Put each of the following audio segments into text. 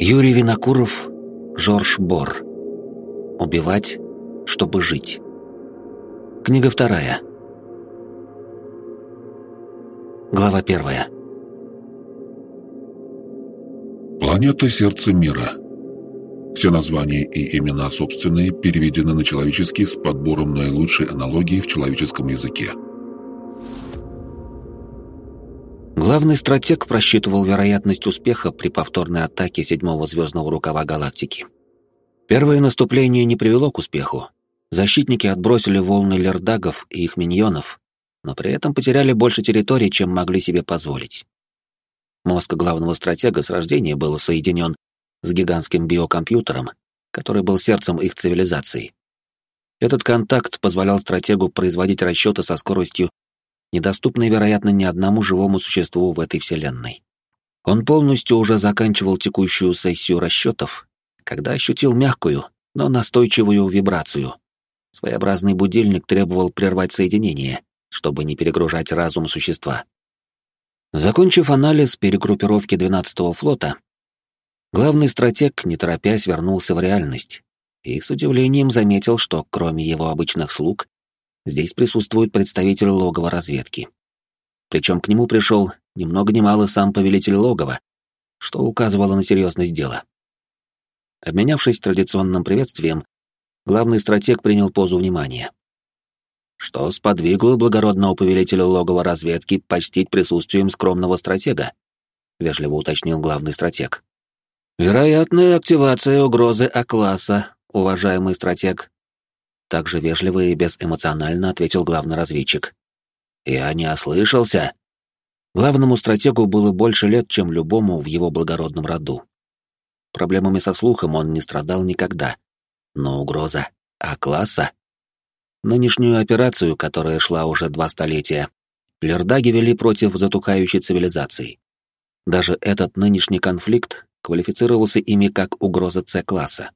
Юрий Винокуров, Жорж Бор. Убивать, чтобы жить. Книга 2. Глава 1. Планета Сердце Мира. Все названия и имена собственные переведены на человеческий с подбором наилучшей аналогии в человеческом языке. Главный стратег просчитывал вероятность успеха при повторной атаке 7-го звездного рукава галактики. Первое наступление не привело к успеху. Защитники отбросили волны лердагов и их миньонов, но при этом потеряли больше территорий, чем могли себе позволить. Мозг главного стратега с рождения был соединен с гигантским биокомпьютером, который был сердцем их цивилизации. Этот контакт позволял стратегу производить расчеты со скоростью, недоступной, вероятно, ни одному живому существу в этой вселенной. Он полностью уже заканчивал текущую сессию расчетов, когда ощутил мягкую, но настойчивую вибрацию. Своеобразный будильник требовал прервать соединение, чтобы не перегружать разум существа. Закончив анализ перегруппировки 12-го флота, главный стратег, не торопясь, вернулся в реальность и с удивлением заметил, что кроме его обычных слуг, здесь присутствует представитель логова разведки. Причем к нему пришел ни много ни мало сам повелитель логова, что указывало на серьезность дела. Обменявшись традиционным приветствием, главный стратег принял позу внимания. Что сподвигло благородного повелителя логова разведки почтить присутствием скромного стратега? Вежливо уточнил главный стратег. Вероятная активация угрозы А-класса, уважаемый стратег. Также вежливо и безэмоционально ответил главный разведчик. «Я не ослышался». Главному стратегу было больше лет, чем любому в его благородном роду. Проблемами со слухом он не страдал никогда. Но угроза А-класса? Нынешнюю операцию, которая шла уже 2 столетия, лердаги вели против затухающей цивилизации. Даже этот нынешний конфликт квалифицировался ими как угроза С-класса.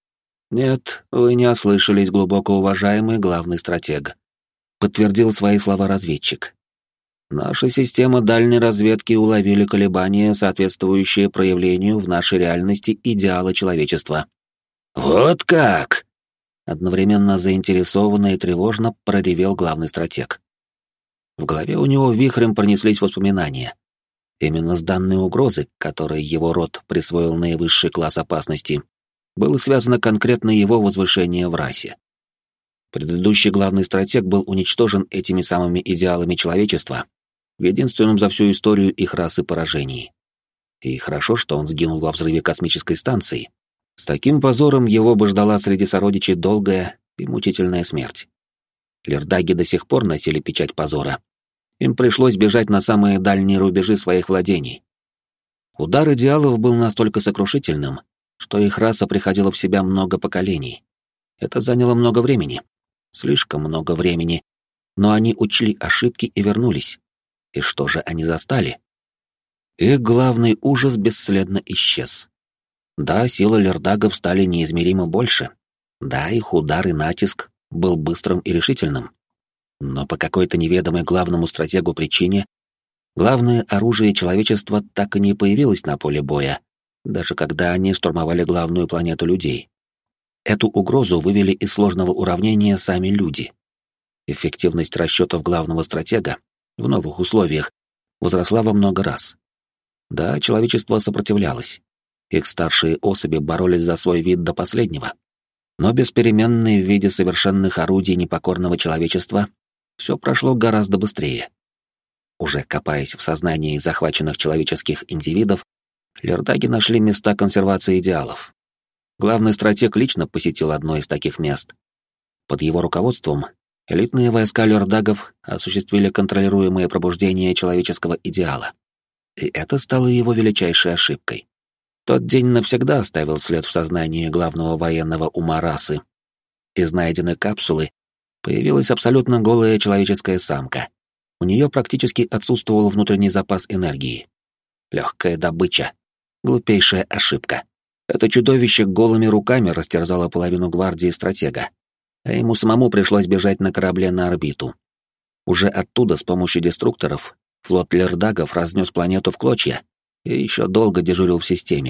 «Нет, вы не ослышались, глубоко уважаемый главный стратег», — подтвердил свои слова разведчик. «Наша система дальней разведки уловили колебания, соответствующие проявлению в нашей реальности идеала человечества». «Вот как!» — одновременно заинтересованно и тревожно проревел главный стратег. В голове у него вихрем пронеслись воспоминания. Именно с данной угрозы, которой его род присвоил наивысший класс опасности, было связано конкретно его возвышение в расе. Предыдущий главный стратег был уничтожен этими самыми идеалами человечества в единственном за всю историю их расы поражении. И хорошо, что он сгинул во взрыве космической станции. С таким позором его бы ждала среди сородичей долгая и мучительная смерть. Лердаги до сих пор носили печать позора. Им пришлось бежать на самые дальние рубежи своих владений. Удар идеалов был настолько сокрушительным, что их раса приходила в себя много поколений. Это заняло много времени. Слишком много времени. Но они учли ошибки и вернулись. И что же они застали? Их главный ужас бесследно исчез. Да, силы лердагов стали неизмеримо больше. Да, их удар и натиск был быстрым и решительным. Но по какой-то неведомой главному стратегу причине главное оружие человечества так и не появилось на поле боя, даже когда они штурмовали главную планету людей. Эту угрозу вывели из сложного уравнения сами люди. Эффективность расчетов главного стратега в новых условиях возросла во много раз. Да, человечество сопротивлялось. Их старшие особи боролись за свой вид до последнего. Но без переменной в виде совершенных орудий непокорного человечества все прошло гораздо быстрее. Уже копаясь в сознании захваченных человеческих индивидов, лердаги нашли места консервации идеалов. Главный стратег лично посетил одно из таких мест. Под его руководством элитные войска лердагов осуществили контролируемое пробуждение человеческого идеала. И это стало его величайшей ошибкой. Тот день навсегда оставил след в сознании главного военного ума расы. Из найденной капсулы появилась абсолютно голая человеческая самка. У нее практически отсутствовал внутренний запас энергии. Легкая добыча. Глупейшая ошибка. Это чудовище голыми руками растерзало половину гвардии стратега, а ему самому пришлось бежать на корабле на орбиту. Уже оттуда с помощью деструкторов флот лердагов разнес планету в клочья и еще долго дежурил в системе,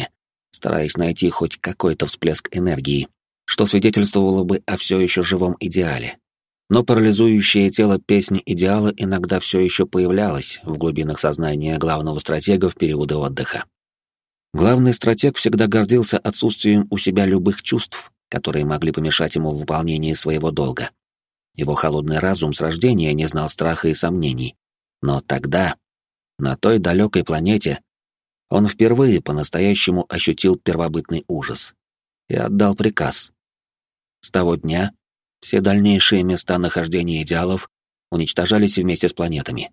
стараясь найти хоть какой-то всплеск энергии, что свидетельствовало бы о все еще живом идеале. Но парализующее тело песни идеала иногда все еще появлялась в глубинах сознания главного стратега в периоды отдыха. Главный стратег всегда гордился отсутствием у себя любых чувств, которые могли помешать ему в выполнении своего долга. Его холодный разум с рождения не знал страха и сомнений. Но тогда, на той далекой планете, он впервые по-настоящему ощутил первобытный ужас и отдал приказ. С того дня все дальнейшие места нахождения идеалов уничтожались вместе с планетами.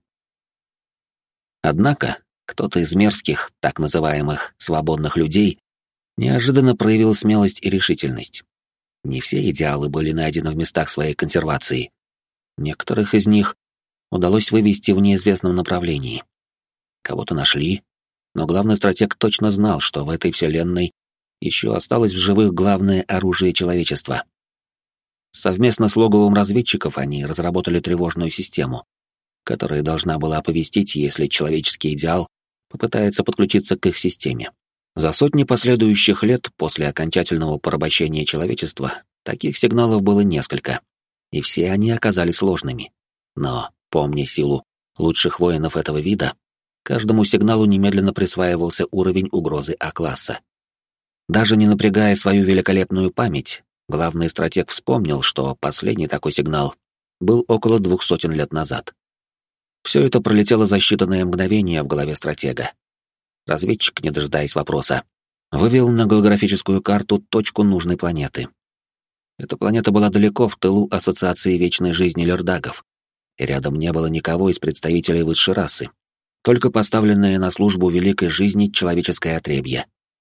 Однако, кто-то из мерзких, так называемых «свободных людей» неожиданно проявил смелость и решительность. Не все идеалы были найдены в местах своей консервации. Некоторых из них удалось вывести в неизвестном направлении. Кого-то нашли, но главный стратег точно знал, что в этой вселенной еще осталось в живых главное оружие человечества. Совместно с логовом разведчиков они разработали тревожную систему, которая должна была оповестить, если человеческий идеал попытается подключиться к их системе. За сотни последующих лет после окончательного порабощения человечества таких сигналов было несколько, и все они оказались ложными. Но, помня силу лучших воинов этого вида, каждому сигналу немедленно присваивался уровень угрозы А-класса. Даже не напрягая свою великолепную память, главный стратег вспомнил, что последний такой сигнал был около 200 лет назад. Все это пролетело за считанные мгновения в голове стратега. Разведчик, не дожидаясь вопроса, вывел на голографическую карту точку нужной планеты. Эта планета была далеко в тылу Ассоциации Вечной Жизни Лердагов, и рядом не было никого из представителей высшей расы, только поставленное на службу великой жизни человеческое отребье.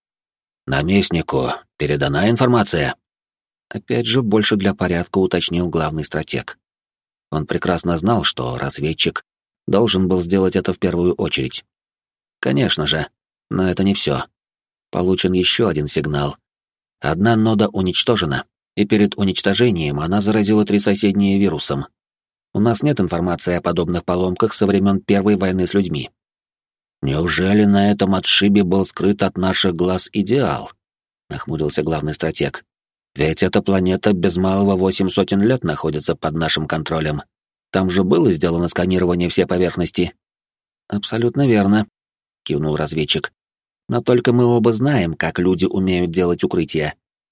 «Наместнику передана информация?» Опять же, больше для порядка уточнил главный стратег. Он прекрасно знал, что разведчик должен был сделать это в первую очередь. Конечно же, но это не все. Получен еще один сигнал. Одна нода уничтожена, и перед уничтожением она заразила 3 соседние вирусом. У нас нет информации о подобных поломках со времен Первой войны с людьми. Неужели на этом отшибе был скрыт от наших глаз идеал? Нахмурился главный стратег. Ведь эта планета без малого 800 лет находится под нашим контролем. Там же было сделано сканирование всей поверхности. Абсолютно верно, кивнул разведчик. Но только мы оба знаем, как люди умеют делать укрытия.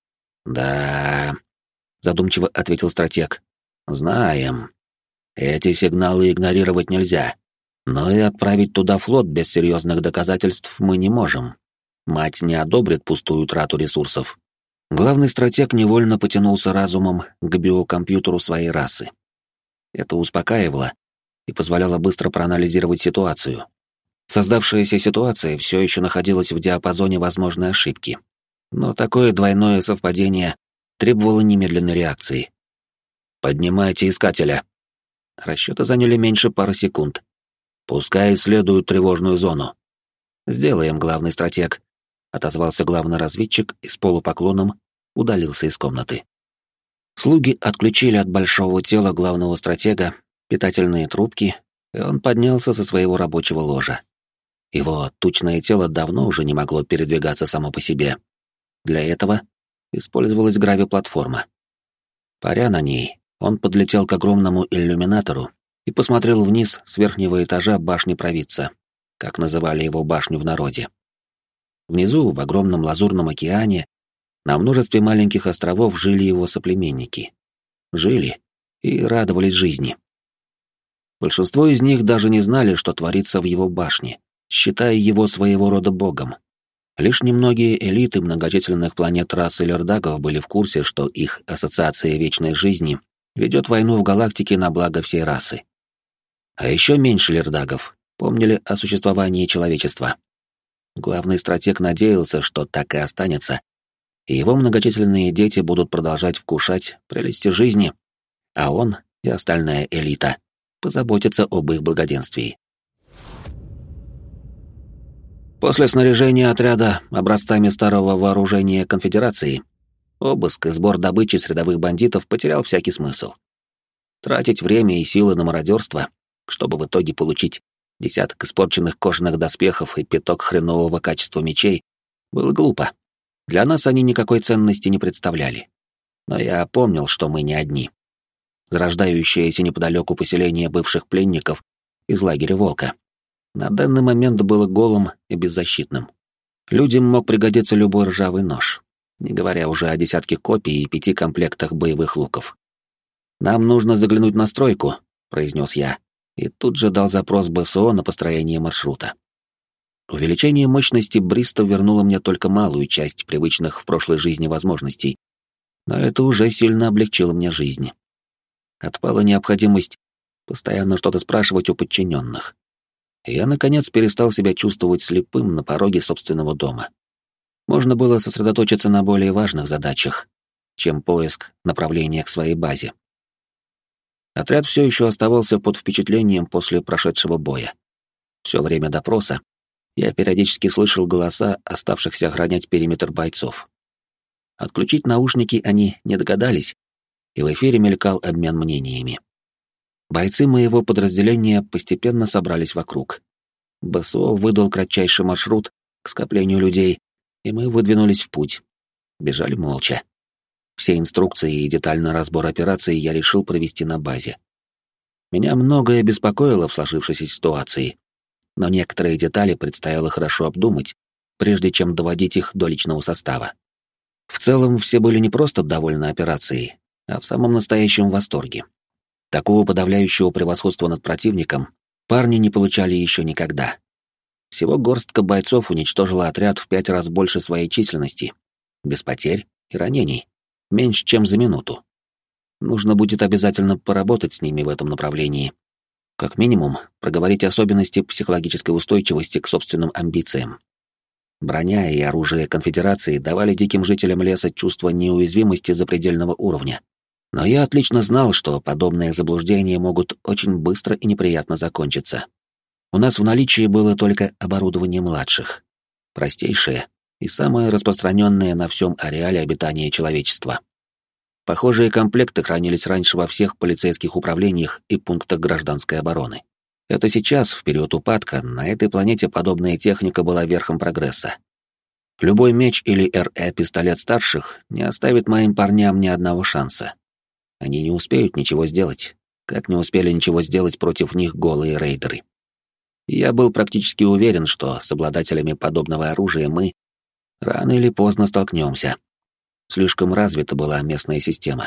Да, задумчиво ответил стратег. Знаем. Эти сигналы игнорировать нельзя. Но и отправить туда флот без серьезных доказательств мы не можем. Мать не одобрит пустую трату ресурсов. Главный стратег невольно потянулся разумом к биокомпьютеру своей расы. Это успокаивало и позволяло быстро проанализировать ситуацию. Создавшаяся ситуация все еще находилась в диапазоне возможной ошибки. Но такое двойное совпадение требовало немедленной реакции. «Поднимайте искателя». Расчеты заняли меньше пары секунд. «Пускай исследуют тревожную зону». «Сделаем, главный стратег», — отозвался главный разведчик и с полупоклоном удалился из комнаты. Слуги отключили от большого тела главного стратега питательные трубки, и он поднялся со своего рабочего ложа. Его тучное тело давно уже не могло передвигаться само по себе. Для этого использовалась гравиплатформа. Паря на ней, он подлетел к огромному иллюминатору и посмотрел вниз с верхнего этажа башни провидца, как называли его башню в народе. Внизу, в огромном лазурном океане, на множестве маленьких островов жили его соплеменники. Жили и радовались жизни. Большинство из них даже не знали, что творится в его башне, считая его своего рода богом. Лишь немногие элиты многочисленных планет расы Лердагов были в курсе, что их Ассоциация Вечной Жизни ведет войну в галактике на благо всей расы. А еще меньше Лердагов помнили о существовании человечества. Главный стратег надеялся, что так и останется, и его многочисленные дети будут продолжать вкушать прелести жизни, а он и остальная элита позаботятся об их благоденствии. После снаряжения отряда образцами старого вооружения Конфедерации, обыск и сбор добычи с рядовых бандитов потерял всякий смысл. Тратить время и силы на мародерство, чтобы в итоге получить десяток испорченных кожаных доспехов и пяток хренового качества мечей, было глупо. Для нас они никакой ценности не представляли. Но я помнил, что мы не одни. Зарождающееся неподалеку поселение бывших пленников из лагеря «Волка» на данный момент было голым и беззащитным. Людям мог пригодиться любой ржавый нож, не говоря уже о десятке копий и 5 комплектах боевых луков. «Нам нужно заглянуть на стройку», — произнес я, и тут же дал запрос БСО на построение маршрута. Увеличение мощности Бриста вернуло мне только малую часть привычных в прошлой жизни возможностей, но это уже сильно облегчило мне жизнь. Отпала необходимость постоянно что-то спрашивать у подчиненных. И я, наконец, перестал себя чувствовать слепым на пороге собственного дома. Можно было сосредоточиться на более важных задачах, чем поиск направления к своей базе. Отряд все еще оставался под впечатлением после прошедшего боя. Все время допроса я периодически слышал голоса оставшихся охранять периметр бойцов. Отключить наушники они не догадались, и в эфире мелькал обмен мнениями. Бойцы моего подразделения постепенно собрались вокруг. БСО выдал кратчайший маршрут к скоплению людей, и мы выдвинулись в путь. Бежали молча. Все инструкции и детальный разбор операции я решил провести на базе. Меня многое беспокоило в сложившейся ситуации, но некоторые детали предстояло хорошо обдумать, прежде чем доводить их до личного состава. В целом, все были не просто довольны операцией, а в самом настоящем восторге. Такого подавляющего превосходства над противником парни не получали еще никогда. Всего горстка бойцов уничтожила отряд в 5 раз больше своей численности, без потерь и ранений, меньше, чем за минуту. Нужно будет обязательно поработать с ними в этом направлении. Как минимум, проговорить особенности психологической устойчивости к собственным амбициям. Броня и оружие конфедерации давали диким жителям леса чувство неуязвимости запредельного уровня. Но я отлично знал, что подобные заблуждения могут очень быстро и неприятно закончиться. У нас в наличии было только оборудование младших, простейшее и самое распространенное на всем ареале обитания человечества. Похожие комплекты хранились раньше во всех полицейских управлениях и пунктах гражданской обороны. Это сейчас, в период упадка, на этой планете подобная техника была верхом прогресса. Любой меч или РЭ-пистолет старших не оставит моим парням ни одного шанса. Они не успеют ничего сделать, как не успели ничего сделать против них голые рейдеры. И я был практически уверен, что с обладателями подобного оружия мы рано или поздно столкнемся. Слишком развита была местная система.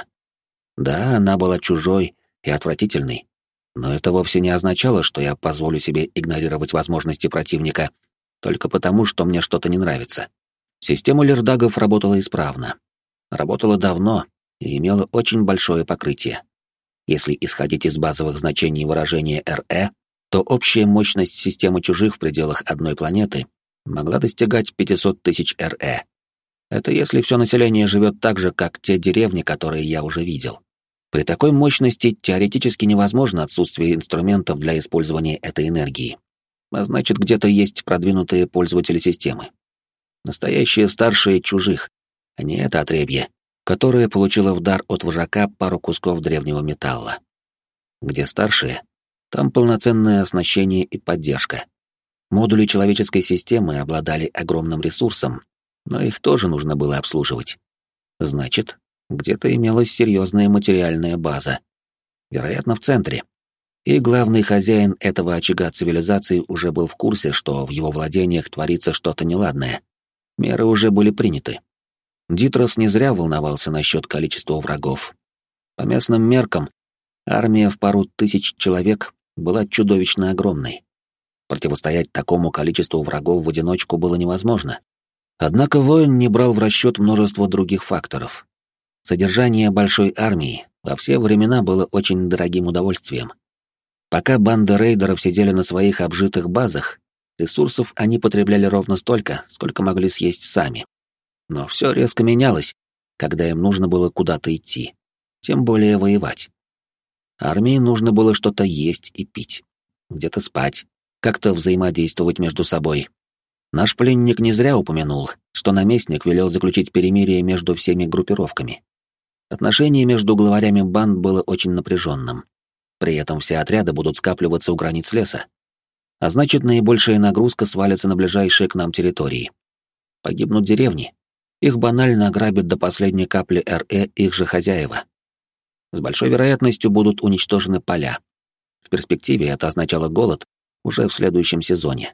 Да, она была чужой и отвратительной, но это вовсе не означало, что я позволю себе игнорировать возможности противника только потому, что мне что-то не нравится. Система лердагов работала исправно. Работала давно и имела очень большое покрытие. Если исходить из базовых значений выражения РЭ, то общая мощность системы чужих в пределах одной планеты могла достигать 500 тысяч РЭ. Это если все население живет так же, как те деревни, которые я уже видел. При такой мощности теоретически невозможно отсутствие инструментов для использования этой энергии. А значит, где-то есть продвинутые пользователи системы. Настоящие старшие чужих, а не это отребье, которое получило в дар от вожака пару кусков древнего металла. Где старшие, там полноценное оснащение и поддержка. Модули человеческой системы обладали огромным ресурсом, но их тоже нужно было обслуживать. Значит, где-то имелась серьезная материальная база. Вероятно, в центре. И главный хозяин этого очага цивилизации уже был в курсе, что в его владениях творится что-то неладное. Меры уже были приняты. Дитрос не зря волновался насчет количества врагов. По местным меркам, армия в пару тысяч человек была чудовищно огромной. Противостоять такому количеству врагов в одиночку было невозможно. Однако воин не брал в расчет множество других факторов. Содержание большой армии во все времена было очень дорогим удовольствием. Пока банды рейдеров сидели на своих обжитых базах, ресурсов они потребляли ровно столько, сколько могли съесть сами. Но все резко менялось, когда им нужно было куда-то идти, тем более воевать. Армии нужно было что-то есть и пить, где-то спать, как-то взаимодействовать между собой. Наш пленник не зря упомянул, что наместник велел заключить перемирие между всеми группировками. Отношение между главарями банд было очень напряженным. При этом все отряды будут скапливаться у границ леса. А значит, наибольшая нагрузка свалится на ближайшие к нам территории. Погибнут деревни. их банально ограбят до последней капли РЭ их же хозяева. С большой вероятностью будут уничтожены поля. В перспективе это означало голод уже в следующем сезоне.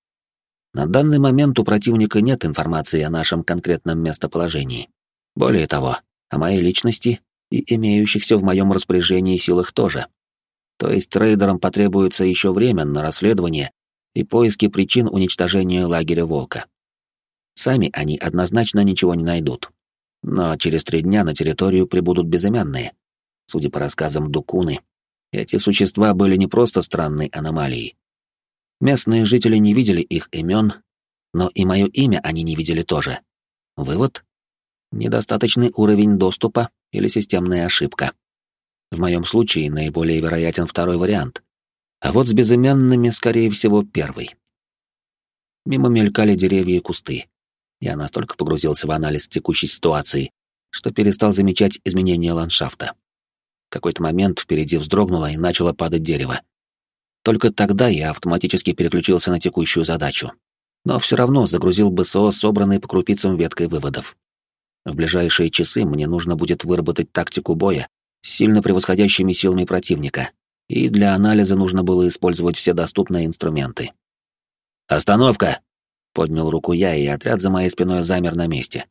На данный момент у противника нет информации о нашем конкретном местоположении. Более того, о моей личности и имеющихся в моем распоряжении силах тоже. То есть рейдерам потребуется еще время на расследование и поиски причин уничтожения лагеря Волка. Сами они однозначно ничего не найдут. Но через 3 дня на территорию прибудут безымянные. Судя по рассказам Дукуны, эти существа были не просто странной аномалией. Местные жители не видели их имен, но и мое имя они не видели тоже. Вывод? Недостаточный уровень доступа или системная ошибка. В моем случае наиболее вероятен второй вариант. А вот с безымянными, скорее всего, первый. Мимо мелькали деревья и кусты. Я настолько погрузился в анализ текущей ситуации, что перестал замечать изменения ландшафта. В какой-то момент впереди вздрогнуло и начало падать дерево. Только тогда я автоматически переключился на текущую задачу. Но все равно загрузил БСО, собранной по крупицам веткой выводов. В ближайшие часы мне нужно будет выработать тактику боя с сильно превосходящими силами противника, и для анализа нужно было использовать все доступные инструменты. «Остановка!» — поднял руку я, и отряд за моей спиной замер на месте.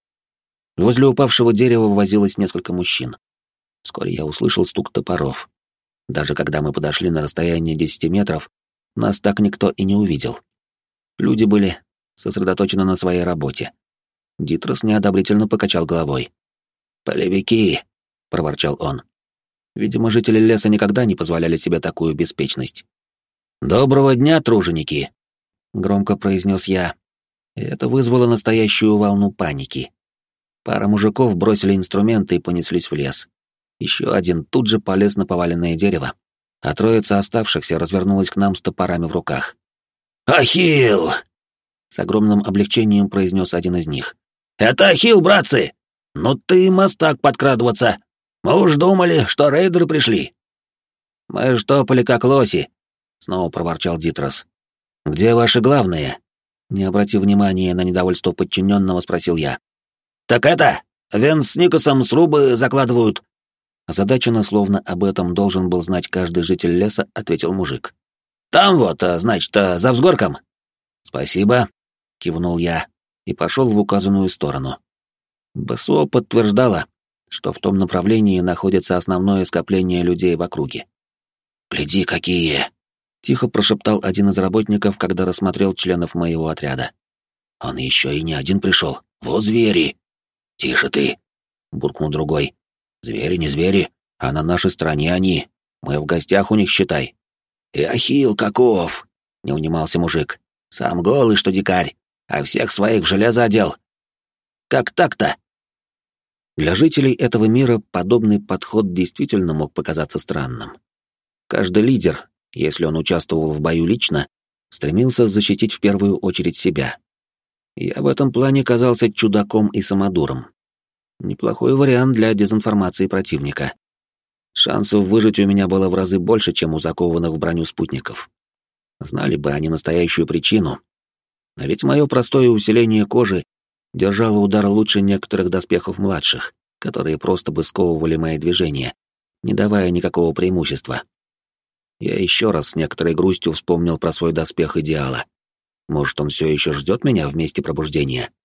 Возле упавшего дерева возилось несколько мужчин. Вскоре я услышал стук топоров. Даже когда мы подошли на расстояние 10 метров, нас так никто и не увидел. Люди были сосредоточены на своей работе. Дитрос неодобрительно покачал головой. «Полевики!» — проворчал он. Видимо, жители леса никогда не позволяли себе такую беспечность. «Доброго дня, труженики!» — громко произнес я. И это вызвало настоящую волну паники. Пара мужиков бросили инструменты и понеслись в лес. Еще один тут же полез на поваленное дерево, а троица оставшихся развернулась к нам с топорами в руках. «Ахилл!» — с огромным облегчением произнес один из них. «Это Ахилл, братцы! Ну ты мастак подкрадываться! Мы уж думали, что рейдеры пришли!» «Мы ж топали как лоси!» — снова проворчал Дитрос. «Где ваши главные?» Не обратив внимания на недовольство подчиненного, спросил я. «Так это, Венс с Никосом срубы закладывают!» Озадаченно, словно об этом должен был знать каждый житель леса, ответил мужик. «Там вот, значит, за взгорком». «Спасибо», — кивнул я и пошел в указанную сторону. БСО подтверждало, что в том направлении находится основное скопление людей в округе. «Гляди, какие!» — тихо прошептал один из работников, когда рассмотрел членов моего отряда. «Он еще и не один пришел. Вот звери!» «Тише ты!» — буркнул другой. «Звери не звери, а на нашей стороне они. Мы в гостях у них, считай». «И Ахилл каков!» — не унимался мужик. «Сам голый, что дикарь, а всех своих в железо одел. Как так-то?» Для жителей этого мира подобный подход действительно мог показаться странным. Каждый лидер, если он участвовал в бою лично, стремился защитить в первую очередь себя. Я в этом плане казался чудаком и самодуром. Неплохой вариант для дезинформации противника. Шансов выжить у меня было в разы больше, чем у закованных в броню спутников. Знали бы они настоящую причину. А ведь мое простое усиление кожи держало удар лучше некоторых доспехов младших, которые просто бы сковывали мои движения, не давая никакого преимущества. Я еще раз с некоторой грустью вспомнил про свой доспех идеала. Может, он все еще ждет меня в месте пробуждения?